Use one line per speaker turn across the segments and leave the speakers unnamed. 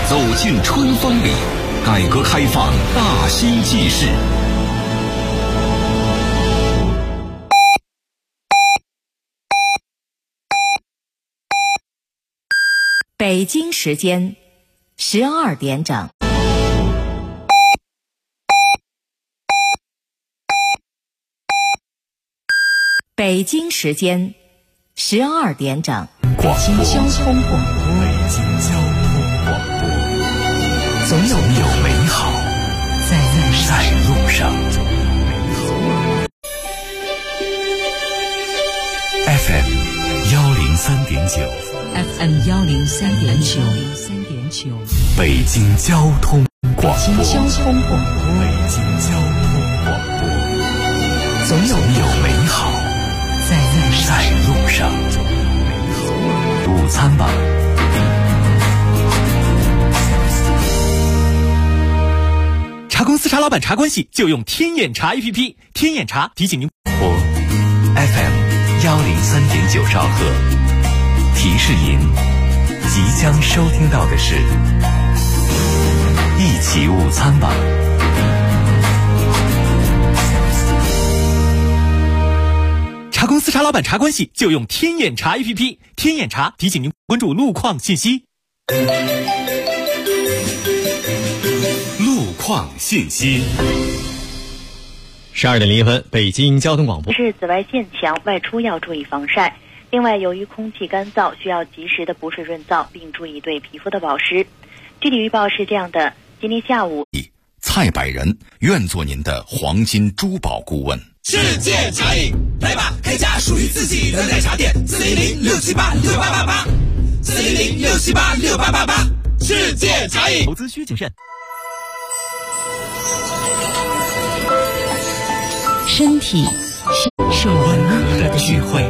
走进春风里，改革开放大新纪事。
北京时间12点整。北京时间12点整。
广播，
交通广播，
北京交通广播，
总有
美好在路上。FM 103.9，FM
103.9，
北京交通广播，
北京交通广播，
北京交通广播，
总有
美好在路上。午餐吧。
茶公司茶老板茶关系就用天眼茶 APP， 天眼茶提醒您。
FM 103.9兆赫，提示您即将收听到的是一起午餐吧。
茶公司茶老板茶关系就用天眼茶 APP， 天眼茶提醒您关注路况信息。
路况信息。
12点01分，北京交通广播。
是紫外线强，外出要注意防晒。另外，由于空气干燥，需要及时的补水润燥，并注意对皮肤的保湿。具体预报是这样的：今天下午，
蔡百人愿做您的黄金珠宝顾问。
世界茶饮，来吧，开家属于自己的奶茶店，400-678-6888，400-678-6888，世界茶饮。
投资需谨慎。
身体是我们温和的聚会。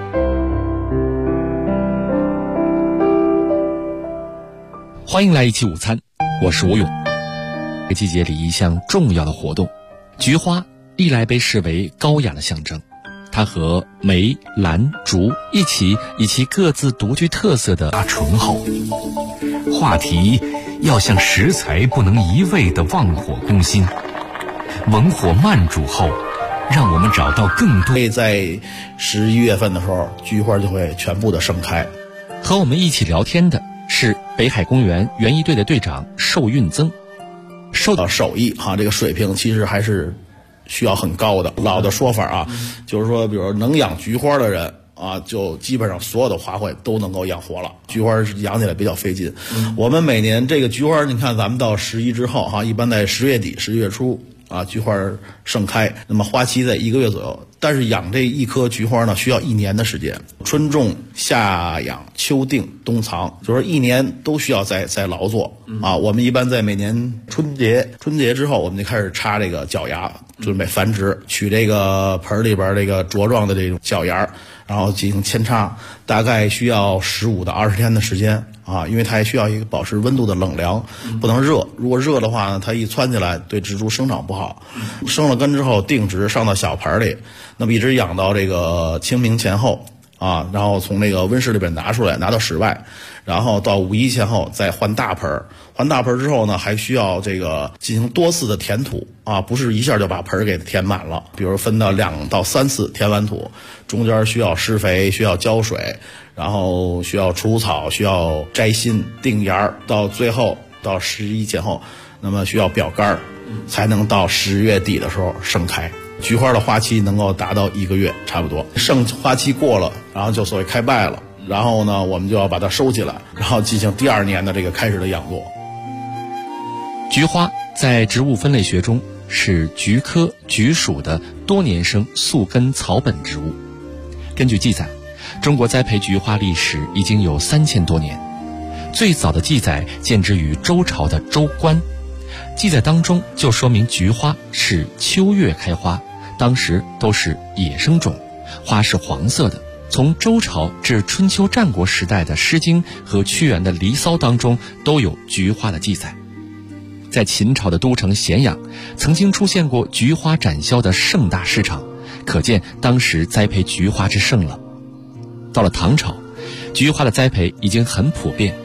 欢迎来一起午餐，我是吴勇。这个季节里一项重要的活动，菊花历来被视为高雅的象征，它和梅、兰、竹一起以其各自独具特色的
醇厚。话题要像食材不能一味的忘火攻心，文火慢煮后，让我们找到更多。
在11月份的时候，菊花就会全部的盛开。
和我们一起聊天的是北海公园园艺队的队长寿运增。
手艺这个水平其实还是需要很高的。老的说法就是说，比如能养菊花的人就基本上所有的花卉都能够养活了。菊花养起来比较费劲。我们每年这个菊花，你看咱们到11之后一般在10月底、11月初菊花盛开，那么花期在1个月左右。但是养这一棵菊花呢，需要1年的时间。春种、夏养、秋定、冬藏，就是1年都需要在劳作我们一般在每年春节之后，我们就开始插这个角芽，准备繁殖，取这个盆里边这个茁壮的这种角芽，然后进行扦插，大概需要15到20天的时间因为它还需要一个保持温度的冷凉，不能热。如果热的话呢，它一窜起来对植株生长不好。生了根之后定植，上到小盆里，那么一直养到这个清明前后然后从那个温室里边拿出来，拿到室外，然后到5一前后再换大盆。换大盆之后呢，还需要这个进行多次的填土不是一下就把盆给填满了，比如分到2到3次填完土，中间需要施肥，需要浇水，然后需要除草，需要摘心、定芽，到最后到11前后，那么需要表杆，才能到10月底的时候盛开。菊花的花期能够达到1个月差不多，盛花期过了，然后就所谓开败了，然后呢我们就要把它收起来，然后进行第2年的这个开始的养作。
菊花在植物分类学中是菊科菊属的多年生宿根草本植物。根据记载，中国栽培菊花历史已经有3000多年，最早的记载见之于周朝的周官，记载当中就说明菊花是秋月开花，当时都是野生种，花是黄色的。从周朝至春秋战国时代的《诗经》和屈原的《离骚》当中都有菊花的记载。在秦朝的都城咸阳，曾经出现过菊花展销的盛大市场，可见当时栽培菊花之盛了。到了唐朝，菊花的栽培已经很普遍，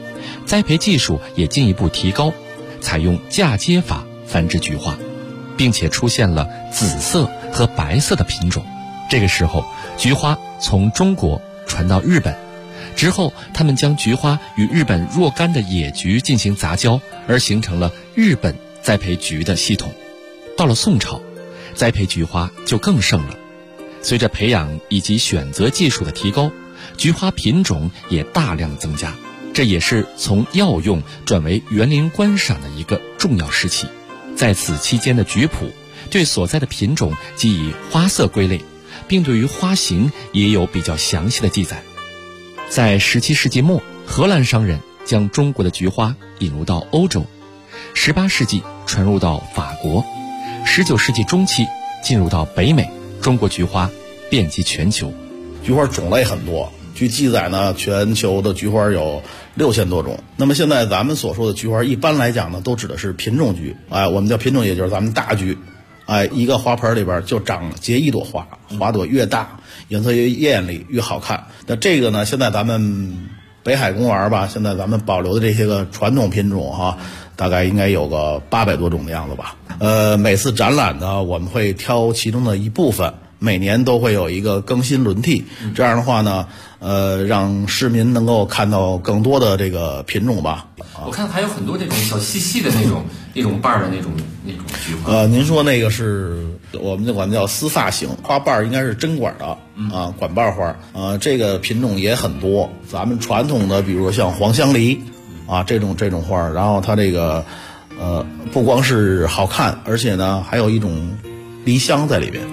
栽培技术也进一步提高，采用嫁接法繁殖菊花，并且出现了紫色和白色的品种。这个时候，菊花从中国传到日本，之后他们将菊花与日本若干的野菊进行杂交，而形成了日本栽培菊的系统。到了宋朝，栽培菊花就更盛了。随着培养以及选择技术的提高，菊花品种也大量增加，这也是从药用转为园林观赏的一个重要时期。在此期间的菊谱对所在的品种即以花色归类，并对于花型也有比较详细的记载。在17世纪末，荷兰商人将中国的菊花引入到欧洲，18世纪传入到法国，19世纪中期进入到北美，中国菊花遍及全球。
菊花种类很多，据记载呢，全球的菊花有6000多种。那么现在咱们所说的菊花，一般来讲呢，都指的是品种菊。我们叫品种，也就是咱们大菊。一个花盆里边就结一朵花，花朵越大，颜色越艳丽，越好看。那这个呢，现在咱们北海公园吧，现在咱们保留的这些个传统品种哈，大概应该有个800多种的样子吧。每次展览呢，我们会挑其中的一部分，每年都会有一个更新轮替。这样的话呢，让市民能够看到更多的这个品种吧。
我看还有很多这种小细细的那种瓣儿的那种菊花。
您说那个是我们就管它叫丝发型花瓣，应该是针管的管瓣花。这个品种也很多。咱们传统的，比如说像黄香梨这种花，然后它这个不光是好看，而且呢还有一种梨香在里边。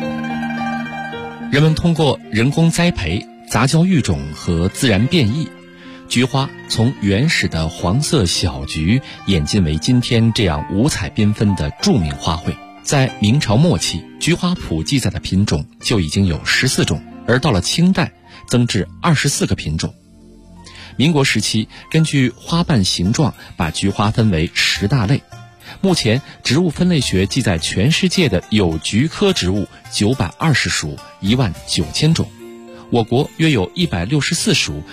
人们通过人工栽培、杂交育种和自然变异，菊花从原始的黄色小菊演进为今天这样五彩缤纷的著名花卉。在明朝末期，菊花谱记载的品种就已经有14种，而到了清代增至24个品种。民国时期，根据花瓣形状把菊花分为10大类。目前植物分类学记载全世界的有菊科植物920属19000种，我国约有164属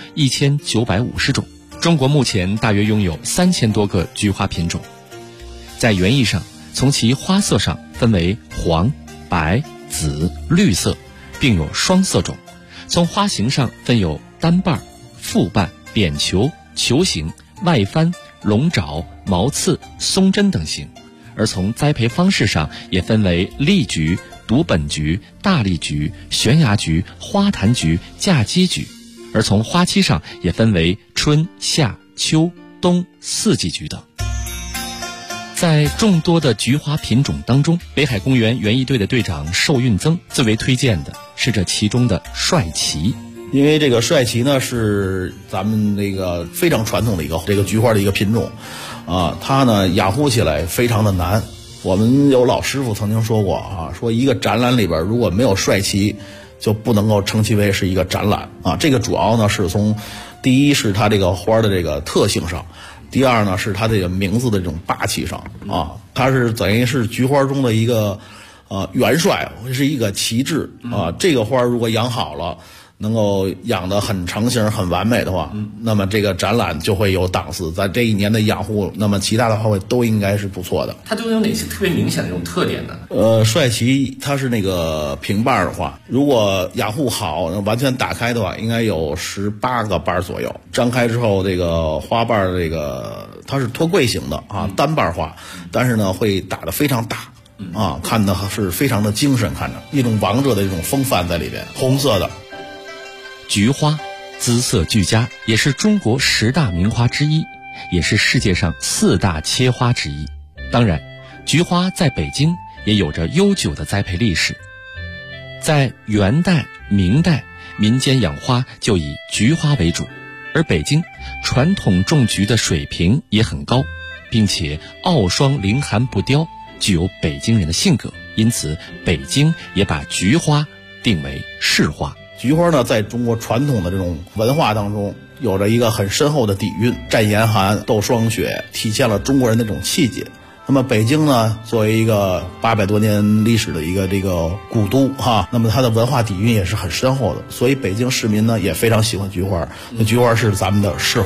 1950种。中国目前大约拥有3000多个菊花品种。在园艺上，从其花色上分为黄、白、紫、绿色，并有双色种；从花型上分有单瓣、复瓣、扁球、球形、外翻、龙爪、毛刺、松针等型。而从栽培方式上也分为丽菊、独本菊、大丽菊、悬崖菊、花坛菊、嫁接菊。而从花期上也分为春、夏、秋、冬4季菊等。在众多的菊花品种当中，北海公园园艺队的队长寿运增最为推荐的是这其中的帅旗。
因为这个帅旗呢是咱们这个非常传统的一个这个菊花的一个品种它呢养护起来非常的难。我们有老师傅曾经说过说一个展览里边如果没有帅旗，就不能够称其为是一个展览这个主要呢是从第一是它这个花的这个特性上，第二呢是它这个名字的这种霸气上它是等于是菊花中的一个元帅，是一个旗帜这个花如果养好了，能够养得很成型很完美的话，那么这个展览就会有档次，在这一年的养护，那么其他的花卉都应该是不错的。
它都有哪些特别明显的这种特点呢？
帅旗它是那个平瓣的话，如果养护好完全打开的话，应该有18个瓣左右。张开之后，这个花瓣这个它是托柜型的单瓣花，但是呢会打得非常大看的是非常的精神，看着一种王者的这种风范在里边，红色的。
菊花姿色俱佳，也是中国10大名花之一，也是世界上4大切花之一。当然，菊花在北京也有着悠久的栽培历史。在元代、明代，民间养花就以菊花为主，而北京传统种菊的水平也很高，并且傲霜凌寒不凋，具有北京人的性格，因此北京也把菊花定为市花。
菊花呢，在中国传统的这种文化当中，有着一个很深厚的底蕴，战严寒、斗霜雪，体现了中国人的这种气节。那么北京呢，作为一个800多年历史的一个这个古都那么它的文化底蕴也是很深厚的，所以北京市民呢也非常喜欢菊花。那菊花是咱们的市花。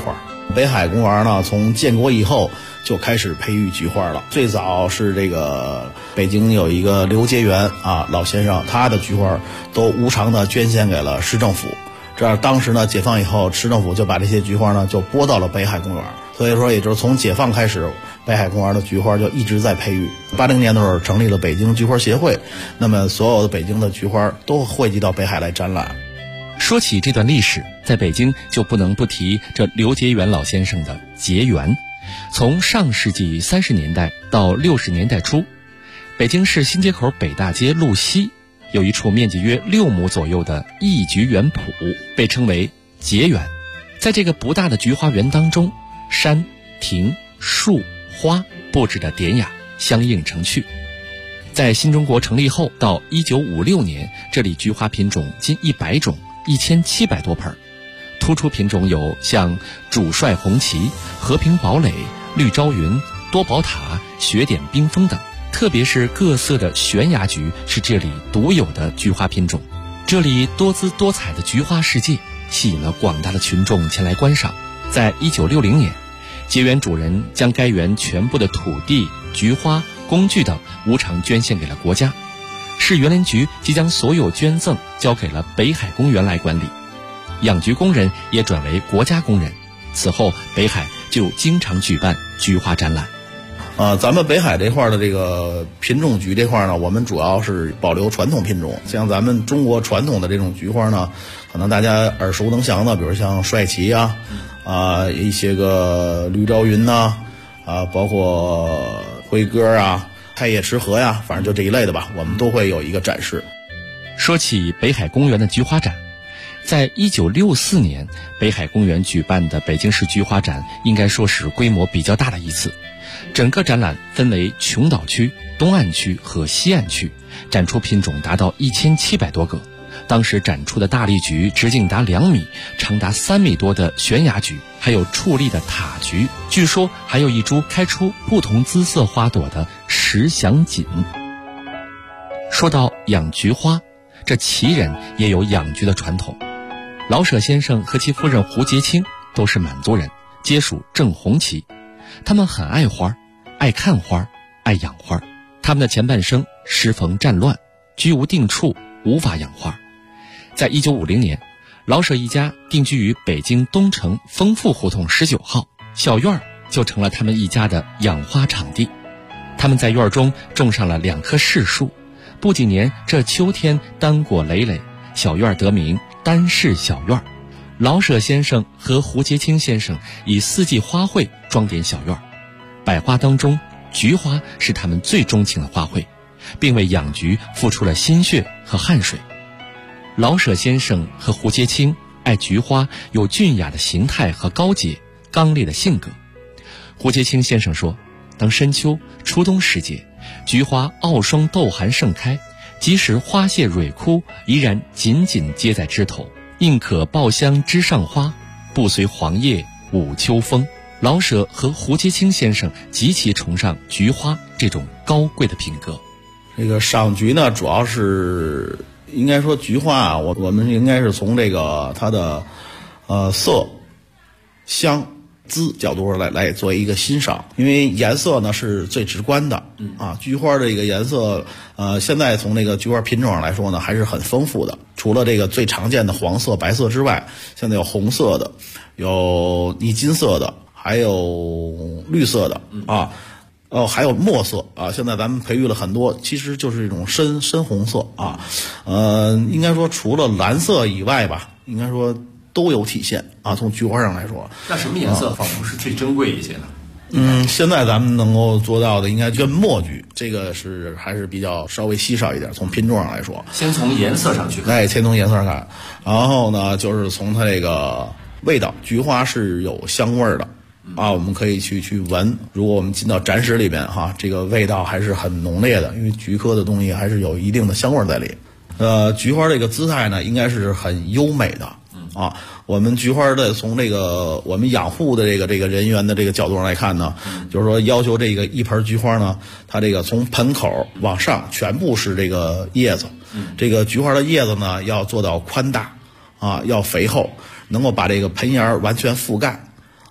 北海公园呢，从建国以后就开始培育菊花了。最早是这个北京有一个刘杰元啊老先生，他的菊花都无偿的捐献给了市政府。这样当时呢，解放以后，市政府就把这些菊花呢就拨到了北海公园。所以说，也就是从解放开始，北海公园的菊花就一直在培育。80年的时候成立了北京菊花协会，那么所有的北京的菊花都汇集到北海来展览。
说起这段历史，在北京就不能不提这刘杰元老先生的结缘。从上世纪30年代到60年代初，北京市新街口北大街路西有一处面积约6亩左右的一菊园圃，被称为结园。在这个不大的菊花园当中，山、亭、树、花布置的典雅，相映成趣。在新中国成立后到1956年，这里菊花品种近100种，1700多盆。突出品种有像主帅红旗、和平堡垒、绿朝云、多宝塔、雪点冰封等。特别是各色的悬崖菊是这里独有的菊花品种。这里多姿多彩的菊花世界吸引了广大的群众前来观赏。在1960年，结园主人将该园全部的土地、菊花、工具等无偿捐献给了国家。市园林局即将所有捐赠交给了北海公园来管理，养菊工人也转为国家工人。此后，北海就经常举办菊花展览。
咱们北海这块的这个品种菊这块呢，我们主要是保留传统品种。像咱们中国传统的这种菊花呢，可能大家耳熟能详的，比如像帅旗啊，一些个绿朝云呐，包括辉歌啊、开叶池河呀，反正就这一类的吧，我们都会有一个展示。
说起北海公园的菊花展，在1964年北海公园举办的北京市菊花展，应该说是规模比较大的一次。整个展览分为琼岛区、东岸区和西岸区，展出品种达到1700多个。当时展出的大丽菊直径达2米，长达3米多的悬崖菊，还有矗立的塔菊，据说还有一株开出不同姿色花朵的石祥锦。说到养菊花，这齐人也有养菊的传统。老舍先生和其夫人胡洁清都是满族人，皆属正红旗。他们很爱花，爱看花，爱养花。他们的前半生适逢战乱，居无定处，无法养花。在1950年，老舍一家定居于北京东城丰富胡同19号，小院就成了他们一家的养花场地。他们在院中种上了2棵柿树，不几年，这秋天单果累累，小院得名单柿小院。老舍先生和胡洁清先生以4季花卉装点小院，百花当中，菊花是他们最钟情的花卉，并为养菊付出了心血和汗水。老舍先生和胡洁清爱菊花有俊雅的形态和高洁、刚烈的性格。胡洁清先生说，当深秋、初冬时节，菊花傲霜斗寒盛开，即使花谢蕊枯，依然紧紧接在枝头，宁可抱香枝上花，不随黄叶舞秋风。老舍和胡洁清先生极其崇尚菊花这种高贵的品格。
这个赏菊呢，主要是应该说菊花啊，我们应该是从这个它的色、香、滋角度来做一个欣赏，因为颜色呢是最直观的。菊花的这个颜色，现在从那个菊花品种上来说呢，还是很丰富的。除了这个最常见的黄色、白色之外，现在有红色的，有泥金色的，还有绿色的还有墨色啊。现在咱们培育了很多，其实就是一种深红色啊。应该说除了蓝色以外吧，应该说都有体现啊。从菊花上来说，
那什么颜色仿佛是最珍贵一些呢？
现在咱们能够做到的应该跟墨菊，这个还是比较稍微稀少一点。从品种上来说，
先从颜色上去看，
先从颜色上看，然后呢，就是从它这个味道，菊花是有香味的。我们可以去闻。如果我们进到展室里边这个味道还是很浓烈的，因为菊科的东西还是有一定的香味在里。菊花这个姿态呢，应该是很优美的我们菊花的从这个我们养护的这个人员的这个角度上来看呢，就是说要求这个一盆菊花呢，它这个从盆口往上全部是这个叶子，这个菊花的叶子呢要做到宽大要肥厚，能够把这个盆沿完全覆盖。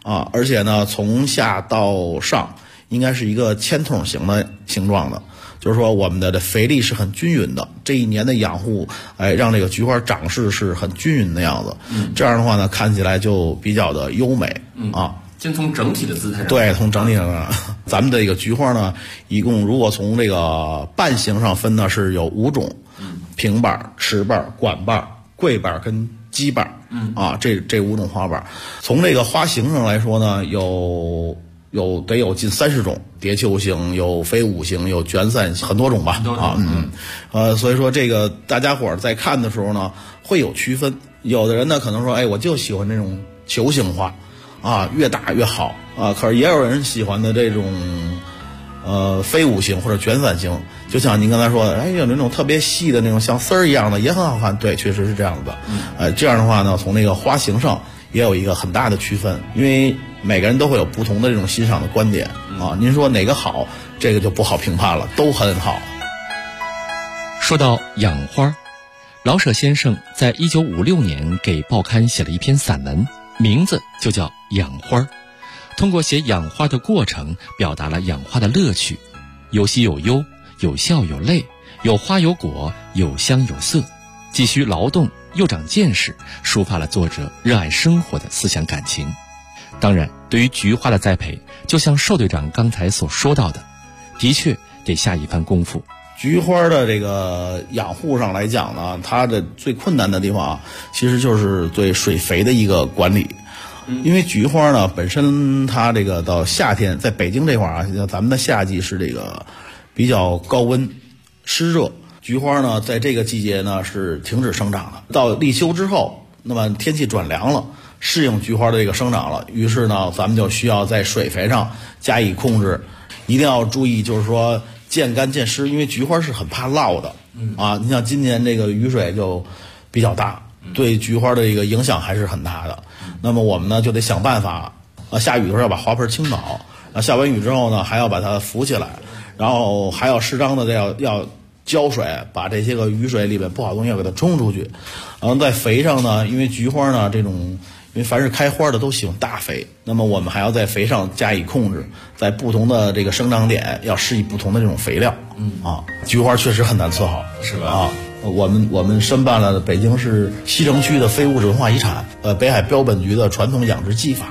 啊，而且呢从下到上应该是一个铅筒形的形状的，就是说我们的肥力是很均匀的，这一年的养护，让这个菊花长势是很均匀的样子。这样的话呢，看起来就比较的优美啊。
先从整体的姿态上，
对，从整体上，咱们的这个菊花呢，一共如果从这个瓣形上分呢，是有5种，平瓣、持瓣、管瓣、桂瓣跟基瓣，啊，这5种花瓣。从这个花型上来说呢，得有近30种，蝶球形，有飞舞形，有卷伞形，很多种吧，所以说这个大家伙在看的时候呢，会有区分。有的人呢可能说，我就喜欢这种球形花。啊，越大越好啊！可是也有人喜欢的这种，飞舞型或者卷伞型，就像您刚才说的，有那种特别细的那种像丝儿一样的也很好看。对，确实是这样的。这样的话呢，从那个花型上也有一个很大的区分，因为每个人都会有不同的这种欣赏的观点啊。您说哪个好，这个就不好评判了，都很好。
说到养花，老舍先生在1956年给报刊写了一篇散文。名字就叫养花，通过写养花的过程，表达了养花的乐趣，有喜有忧，有笑有泪，有花有果，有香有色，既需劳动又长见识，抒发了作者热爱生活的思想感情。当然，对于菊花的栽培，就像寿队长刚才所说到的，的确得下一番功夫。
菊花的这个养护上来讲呢，它的最困难的地方其实就是对水肥的一个管理。因为菊花呢本身它这个到夏天，在北京这块啊，咱们的夏季是这个比较高温湿热，菊花呢在这个季节呢是停止生长的。到立秋之后，那么天气转凉了，适应菊花的这个生长了，于是呢咱们就需要在水肥上加以控制，一定要注意，就是说见干见湿，因为菊花是很怕涝的啊。你像今年这个雨水就比较大，对菊花的这个影响还是很大的。那么我们呢就得想办法，下雨的时候要把花盆倾倒，下完雨之后呢还要把它浮起来，然后还要适当的要浇水，把这些个雨水里面不好的东西要给它冲出去。然后在肥上呢，因为菊花呢这种，因为凡是开花的都喜欢大肥，那么我们还要在肥上加以控制，在不同的这个生长点要施以不同的这种肥料。菊花确实很难伺候，
是吧？
我们申办了北京市西城区的非物质文化遗产，北海标本局的传统养殖技法。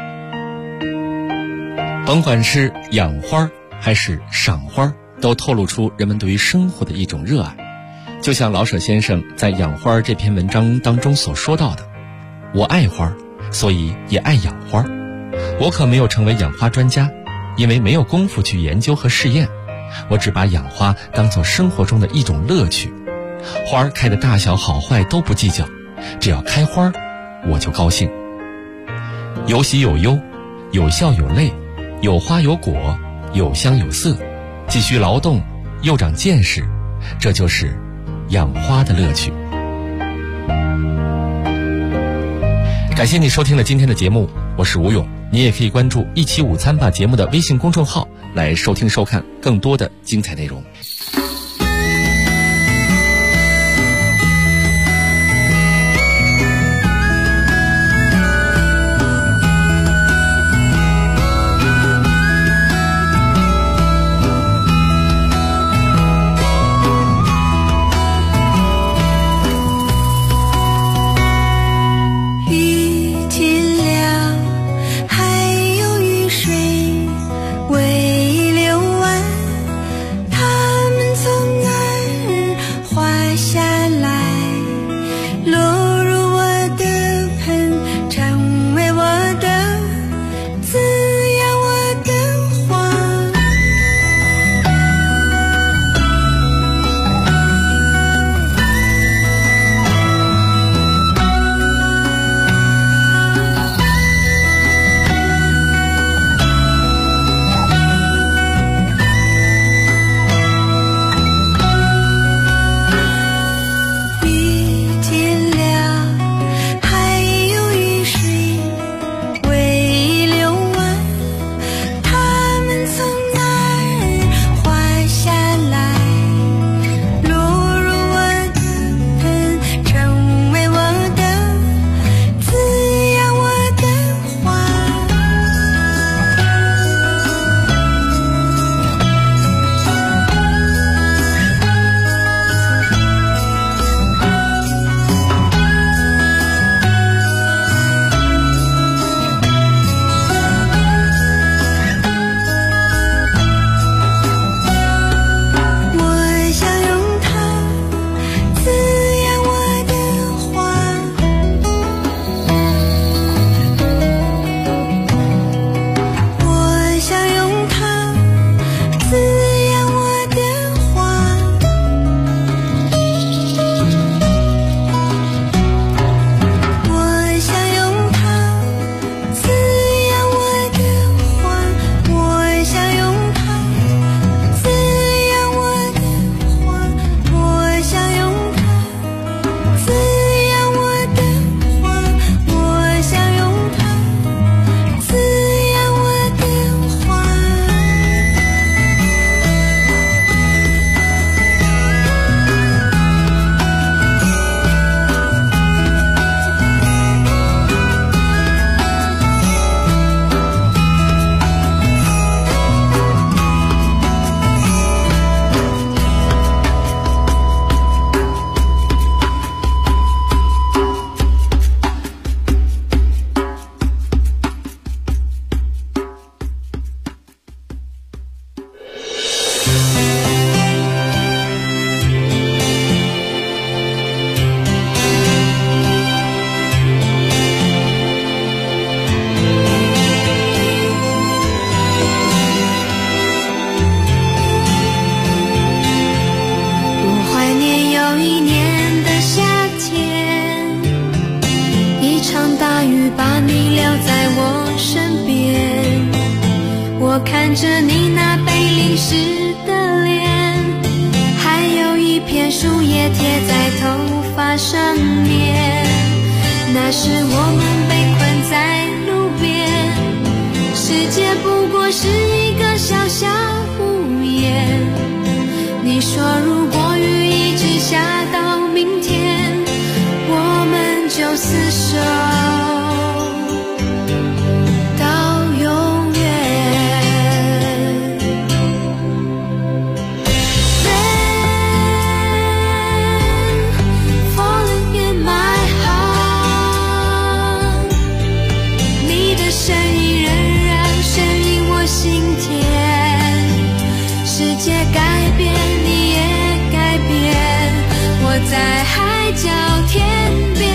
甭管是养花还是赏花，都透露出人们对于生活的一种热爱。就像老舍先生在《养花》这篇文章当中所说到的，我爱花，所以也爱养花。我可没有成为养花专家，因为没有功夫去研究和试验，我只把养花当作生活中的一种乐趣。花开的大小好坏都不计较，只要开花我就高兴。有喜有忧，有笑有泪，有花有果，有香有色，既需劳动又长见识，这就是养花的乐趣。感谢你收听了今天的节目，我是吴勇。你也可以关注一起午餐吧节目的微信公众号，来收听收看更多的精彩内容。
为流湾，它看着你那被淋湿的脸，还有一片树叶贴在头发上面。那时我们被困在路边，世界不过是一个小小屋檐。你说如果雨一直下到明天，我们就厮守在海角天边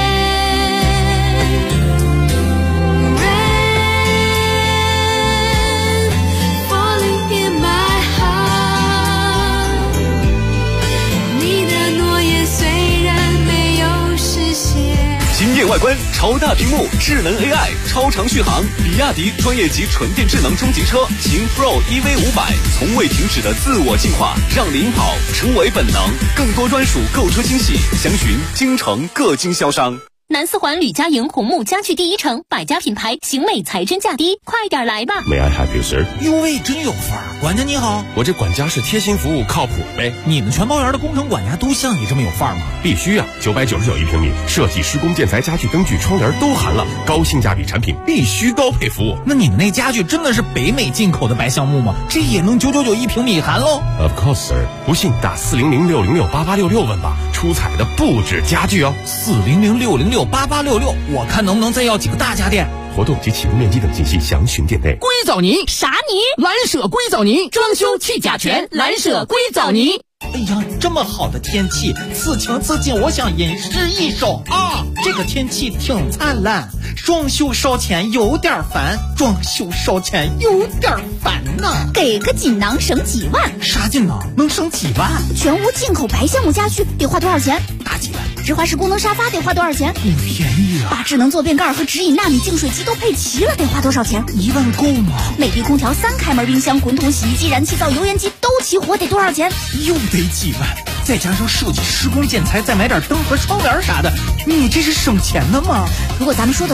Rain falling in my heart， 你的诺言虽然没有实现。
惊艳外观，超大屏幕，智能 AI， 超长续航，比亚迪专业级纯电智能中级车秦 Pro EV500， 从未停止的自我进化，让领跑成为本能。更多专属购车惊喜，详询京城各经销商。
南四环吕家营红木家具第一城，百家品牌，型美才真价低，快点来吧。
May I help you, sir？
哟喂，真有范儿！管家你好，
我这管家是贴心服务，靠谱呗。
你们全包园的工程管家都像你这么有范儿吗？
必须啊！999一平米，设计、施工、建材、家具、灯具、窗帘都含了，高性价比产品必须高配服务。
那你们那家具真的是北美进口的白橡木吗？这也能999一平米含喽
？Of course, sir。不信打400-606-8866问吧，出彩的不止家具哦。
400-606-8866，我看能不能再要几个大家电。
活动及启用面积等信息详询店内。
硅藻泥
啥泥？
蓝舍硅藻泥，装修去甲醛，蓝舍硅藻泥。
哎呀，这么好的天气，此情此景，我想吟诗一首啊！这个天气挺灿烂，装修烧钱有点烦，装修烧钱有点烦呐。
给个锦囊省几万？
啥锦囊能省几万？
全屋进口白橡木家具得花多少钱？
大几万。
直滑式功能沙发得花多少钱？
不便宜啊。
把智能坐便盖和直饮纳米净水机都配齐了，得花多少钱
？1万够吗？
美的空调、3开门冰箱、滚筒洗衣机、燃气灶、油烟机都齐活，得多少钱？
又得几万，再加上设计、施工、建材，再买点灯和窗帘啥的，你这是省钱的吗？
如果咱们说的